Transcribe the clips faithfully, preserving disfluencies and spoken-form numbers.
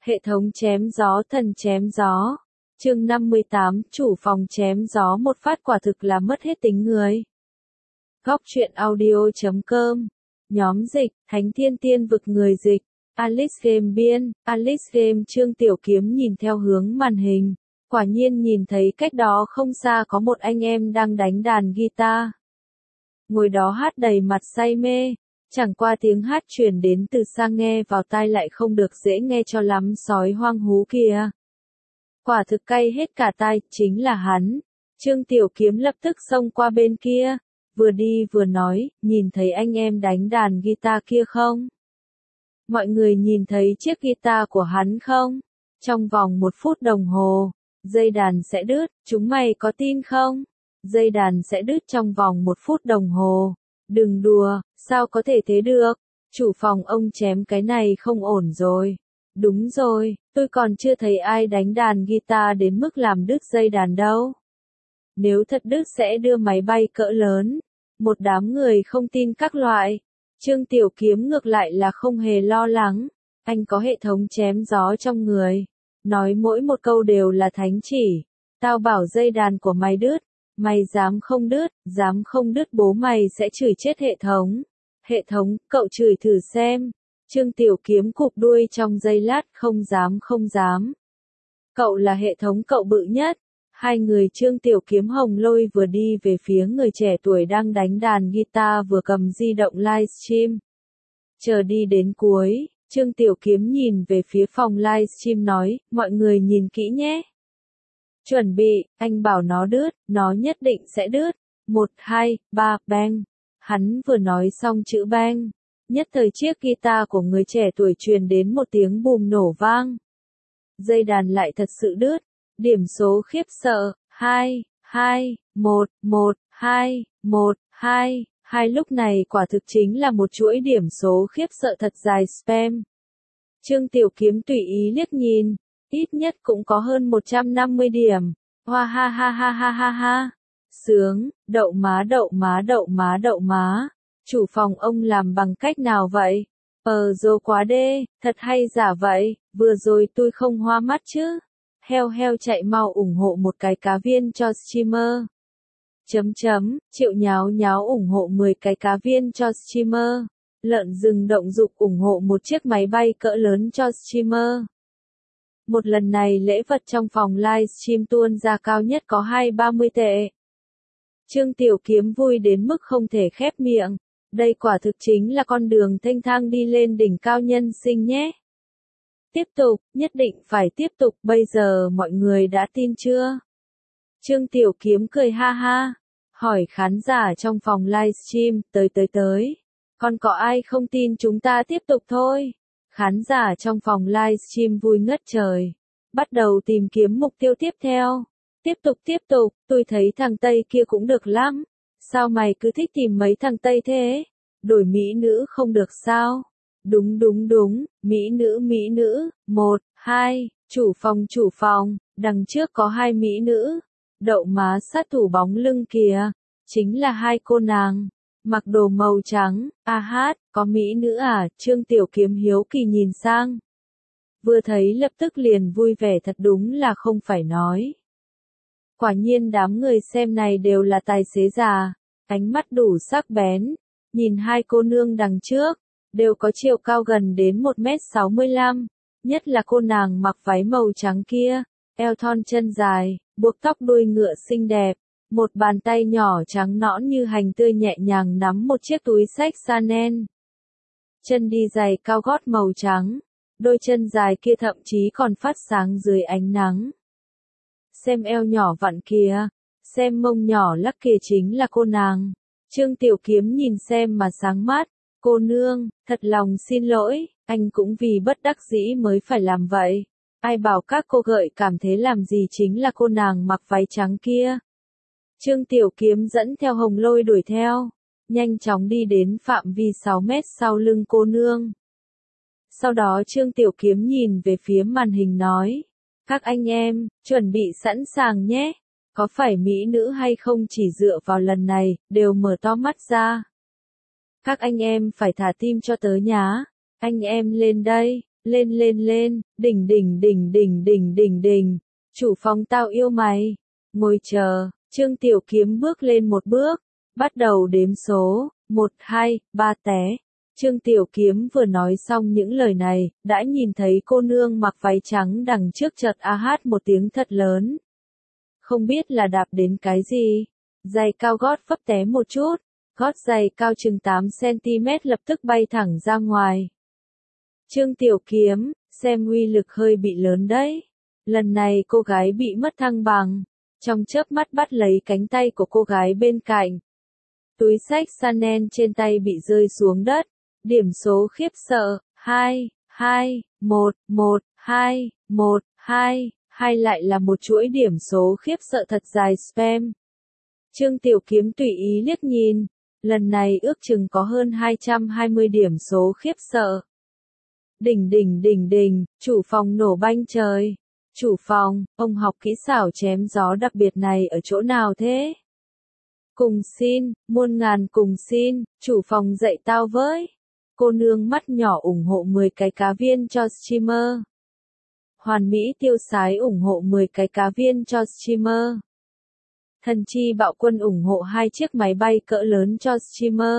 Hệ thống chém gió thần chém gió. Chương năm mươi tám, chủ phòng chém gió một phát quả thực là mất hết tính người. Góc truyện audio chấm com. Nhóm dịch, Thánh Thiên Tiên Vực người dịch. Alice Game biên, Alice Game Trương Tiểu Kiếm nhìn theo hướng màn hình. Quả nhiên nhìn thấy cách đó không xa có một anh em đang đánh đàn guitar. Ngồi đó hát đầy mặt say mê. Chẳng qua tiếng hát truyền đến từ xa nghe vào tai lại không được dễ nghe cho lắm, sói hoang hú kìa. Quả thực cay hết cả tai, chính là hắn. Trương Tiểu Kiếm lập tức xông qua bên kia, vừa đi vừa nói, nhìn thấy anh em đánh đàn guitar kia không? Mọi người nhìn thấy chiếc guitar của hắn không? Trong vòng một phút đồng hồ, dây đàn sẽ đứt, chúng mày có tin không? Dây đàn sẽ đứt trong vòng một phút đồng hồ. Đừng đùa, sao có thể thế được? Chủ phòng ông chém cái này không ổn rồi. Đúng rồi, tôi còn chưa thấy ai đánh đàn guitar đến mức làm đứt dây đàn đâu. Nếu thật đứt sẽ đưa máy bay cỡ lớn. Một đám người không tin các loại. Trương Tiểu Kiếm ngược lại là không hề lo lắng. Anh có hệ thống chém gió trong người. Nói mỗi một câu đều là thánh chỉ. Tao bảo dây đàn của mày đứt. Mày dám không đứt, dám không đứt bố mày sẽ chửi chết hệ thống. Hệ thống, cậu chửi thử xem. Trương Tiểu Kiếm cụp đuôi trong giây lát, không dám không dám. Cậu là hệ thống cậu bự nhất. Hai người Trương Tiểu Kiếm hồng lôi vừa đi về phía người trẻ tuổi đang đánh đàn guitar vừa cầm di động livestream. Chờ đi đến cuối, Trương Tiểu Kiếm nhìn về phía phòng livestream nói, mọi người nhìn kỹ nhé. Chuẩn bị, anh bảo nó đứt, nó nhất định sẽ đứt. Một, hai, ba, bang. Hắn vừa nói xong chữ bang. Nhất thời chiếc guitar của người trẻ tuổi truyền đến một tiếng bùm nổ vang. Dây đàn lại thật sự đứt. Điểm số khiếp sợ, hai, hai, một, một, hai, một, hai, hai lúc này quả thực chính là một chuỗi điểm số khiếp sợ thật dài spam. Trương Tiểu Kiếm tùy ý liếc nhìn. Ít nhất cũng có hơn một trăm năm mươi điểm. Hoa ha ha ha ha ha ha. Sướng, đậu má đậu má đậu má đậu má. Chủ phòng ông làm bằng cách nào vậy? Ờ dô quá đê, thật hay giả vậy, vừa rồi tôi không hoa mắt chứ. Heo heo chạy mau ủng hộ một cái cá viên cho streamer. Chấm chấm, Triệu nháo nháo ủng hộ mười cái cá viên cho streamer. Lợn rừng động dục ủng hộ một chiếc máy bay cỡ lớn cho streamer. Một lần này lễ vật trong phòng livestream tuôn ra cao nhất có hai ba mươi tệ. Trương Tiểu Kiếm vui đến mức không thể khép miệng. Đây quả thực chính là con đường thênh thang đi lên đỉnh cao nhân sinh nhé. Tiếp tục, nhất định phải tiếp tục, bây giờ mọi người đã tin chưa? Trương Tiểu Kiếm cười ha ha. Hỏi khán giả trong phòng livestream, tới tới tới. Còn có ai không tin chúng ta tiếp tục thôi? Khán giả trong phòng livestream vui ngất trời. Bắt đầu tìm kiếm mục tiêu tiếp theo. Tiếp tục tiếp tục, tôi thấy thằng Tây kia cũng được lắm. Sao mày cứ thích tìm mấy thằng Tây thế? Đổi mỹ nữ không được sao? Đúng đúng đúng, mỹ nữ mỹ nữ, một, hai, chủ phòng chủ phòng, đằng trước có hai mỹ nữ. Đậu má sát thủ bóng lưng kìa, chính là hai cô nàng. Mặc đồ màu trắng, a hát, có mỹ nữ à, Trương Tiểu Kiếm hiếu kỳ nhìn sang. Vừa thấy lập tức liền vui vẻ thật đúng là không phải nói. Quả nhiên đám người xem này đều là tài xế già, ánh mắt đủ sắc bén, nhìn hai cô nương đằng trước, đều có chiều cao gần đến một mét sáu mươi lăm, nhất là cô nàng mặc váy màu trắng kia, eo thon chân dài, buộc tóc đuôi ngựa xinh đẹp. Một bàn tay nhỏ trắng nõn như hành tươi nhẹ nhàng nắm một chiếc túi xách Chanel. Chân đi giày cao gót màu trắng, đôi chân dài kia thậm chí còn phát sáng dưới ánh nắng. Xem eo nhỏ vặn kìa, xem mông nhỏ lắc kìa chính là cô nàng. Trương Tiểu Kiếm nhìn xem mà sáng mắt, cô nương, thật lòng xin lỗi, anh cũng vì bất đắc dĩ mới phải làm vậy. Ai bảo các cô gợi cảm thế làm gì chính là cô nàng mặc váy trắng kia. Trương Tiểu Kiếm dẫn theo hồng lôi đuổi theo, nhanh chóng đi đến phạm vi sáu mét sau lưng cô nương. Sau đó Trương Tiểu Kiếm nhìn về phía màn hình nói, các anh em, chuẩn bị sẵn sàng nhé, có phải mỹ nữ hay không chỉ dựa vào lần này, đều mở to mắt ra. Các anh em phải thả tim cho tớ nhá, anh em lên đây, Lên lên lên, đỉnh đỉnh đỉnh đỉnh đỉnh đỉnh đỉnh. Chủ phòng tao yêu mày. Ngồi chờ, Trương Tiểu Kiếm bước lên một bước, bắt đầu đếm số, một, hai, ba té. Trương Tiểu Kiếm vừa nói xong những lời này, đã nhìn thấy cô nương mặc váy trắng đằng trước chợt a hát một tiếng thật lớn. Không biết là đạp đến cái gì, giày cao gót phấp té một chút, gót giày cao chừng tám xăng-ti-mét lập tức bay thẳng ra ngoài. Trương Tiểu Kiếm, xem uy lực hơi bị lớn đấy. Lần này cô gái bị mất thăng bằng, trong chớp mắt bắt lấy cánh tay của cô gái bên cạnh. Túi xách Chanel trên tay bị rơi xuống đất, điểm số khiếp sợ, hai, hai, một, một, hai, một, hai, hai lại là một chuỗi điểm số khiếp sợ thật dài spam. Trương Tiểu Kiếm tùy ý liếc nhìn, lần này ước chừng có hơn hai trăm hai mươi điểm số khiếp sợ. Đỉnh đỉnh đỉnh đỉnh, chủ phòng nổ banh trời. Chủ phòng, ông học kỹ xảo chém gió đặc biệt này ở chỗ nào thế? Cùng xin, muôn ngàn cùng xin, chủ phòng dạy tao với. Cô nương mắt nhỏ ủng hộ mười cái cá viên cho streamer. Hoàn Mỹ tiêu sái ủng hộ mười cái cá viên cho streamer. Thần chi bạo quân ủng hộ hai chiếc máy bay cỡ lớn cho streamer.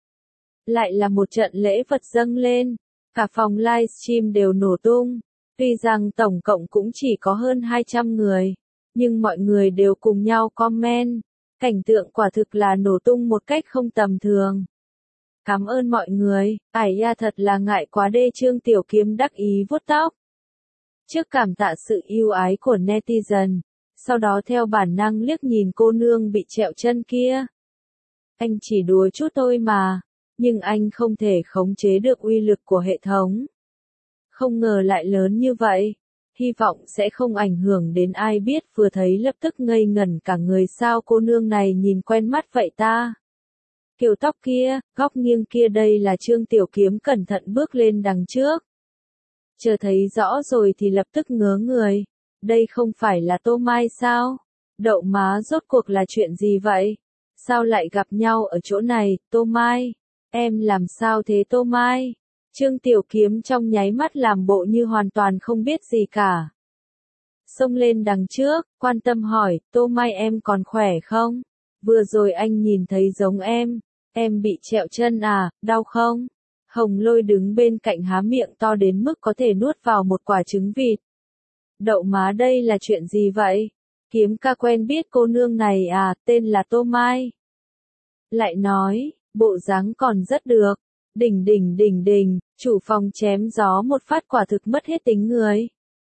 Lại là một trận lễ vật dâng lên, cả phòng livestream đều nổ tung. Tuy rằng tổng cộng cũng chỉ có hơn hai trăm người, nhưng mọi người đều cùng nhau comment. Cảnh tượng quả thực là nổ tung một cách không tầm thường. Cảm ơn mọi người, ải da thật là ngại quá đê. Trương Tiểu Kiếm đắc ý vuốt tóc. Trước cảm tạ sự yêu ái của netizen, sau đó theo bản năng liếc nhìn cô nương bị trẹo chân kia. Anh chỉ đùa chút thôi mà, nhưng anh không thể khống chế được uy lực của hệ thống. Không ngờ lại lớn như vậy, hy vọng sẽ không ảnh hưởng đến ai biết. Vừa thấy lập tức ngây ngẩn cả người, sao cô nương này nhìn quen mắt vậy ta? Kiểu tóc kia, góc nghiêng kia, đây là Trương Tiểu Kiếm cẩn thận bước lên đằng trước. Chờ thấy rõ rồi thì lập tức ngớ người, đây không phải là Tô Mai sao? Đậu má, rốt cuộc là chuyện gì vậy? Sao lại gặp nhau ở chỗ này? Tô Mai, em làm sao thế Tô Mai? Trương Tiểu Kiếm trong nháy mắt làm bộ như hoàn toàn không biết gì cả. Xông lên đằng trước, quan tâm hỏi, Tô Mai em còn khỏe không? Vừa rồi anh nhìn thấy giống em, em bị trẹo chân à, đau không? Hồng Lôi đứng bên cạnh há miệng to đến mức có thể nuốt vào một quả trứng vịt. Đậu má, đây là chuyện gì vậy? Kiếm ca quen biết cô nương này à, tên là Tô Mai. Lại nói, bộ dáng còn rất được. Đỉnh đỉnh đỉnh đỉnh, chủ phòng chém gió một phát quả thực mất hết tính người.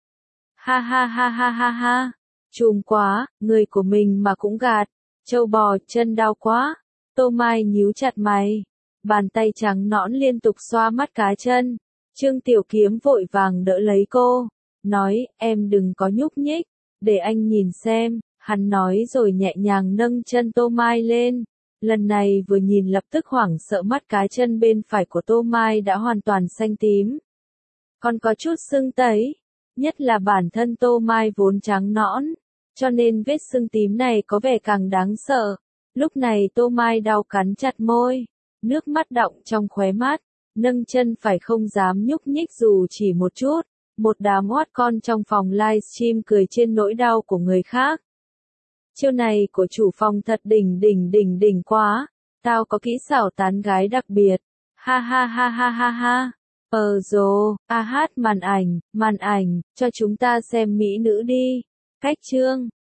Ha ha ha ha ha ha, chùm quá, người của mình mà cũng gạt, trâu bò, chân đau quá. Tô Mai nhíu chặt mày, bàn tay trắng nõn liên tục xoa mắt cá chân. Trương Tiểu Kiếm vội vàng đỡ lấy cô, nói, em đừng có nhúc nhích, để anh nhìn xem. Hắn nói rồi nhẹ nhàng nâng chân Tô Mai lên. Lần này vừa nhìn lập tức hoảng sợ, mắt cá chân bên phải của Tô Mai đã hoàn toàn xanh tím. Còn có chút sưng tấy, nhất là bản thân Tô Mai vốn trắng nõn, cho nên vết sưng tím này có vẻ càng đáng sợ. Lúc này Tô Mai đau cắn chặt môi, nước mắt đọng trong khóe mắt, nâng chân phải không dám nhúc nhích dù chỉ một chút. Một đám oát con trong phòng livestream cười trên nỗi đau của người khác. Chiêu này của chủ phòng thật đỉnh đỉnh đỉnh đỉnh quá, tao có kỹ xảo tán gái đặc biệt. Ha ha ha ha ha ha. Ờ dồ, a hát màn ảnh, màn ảnh, cho chúng ta xem mỹ nữ đi. Cách chương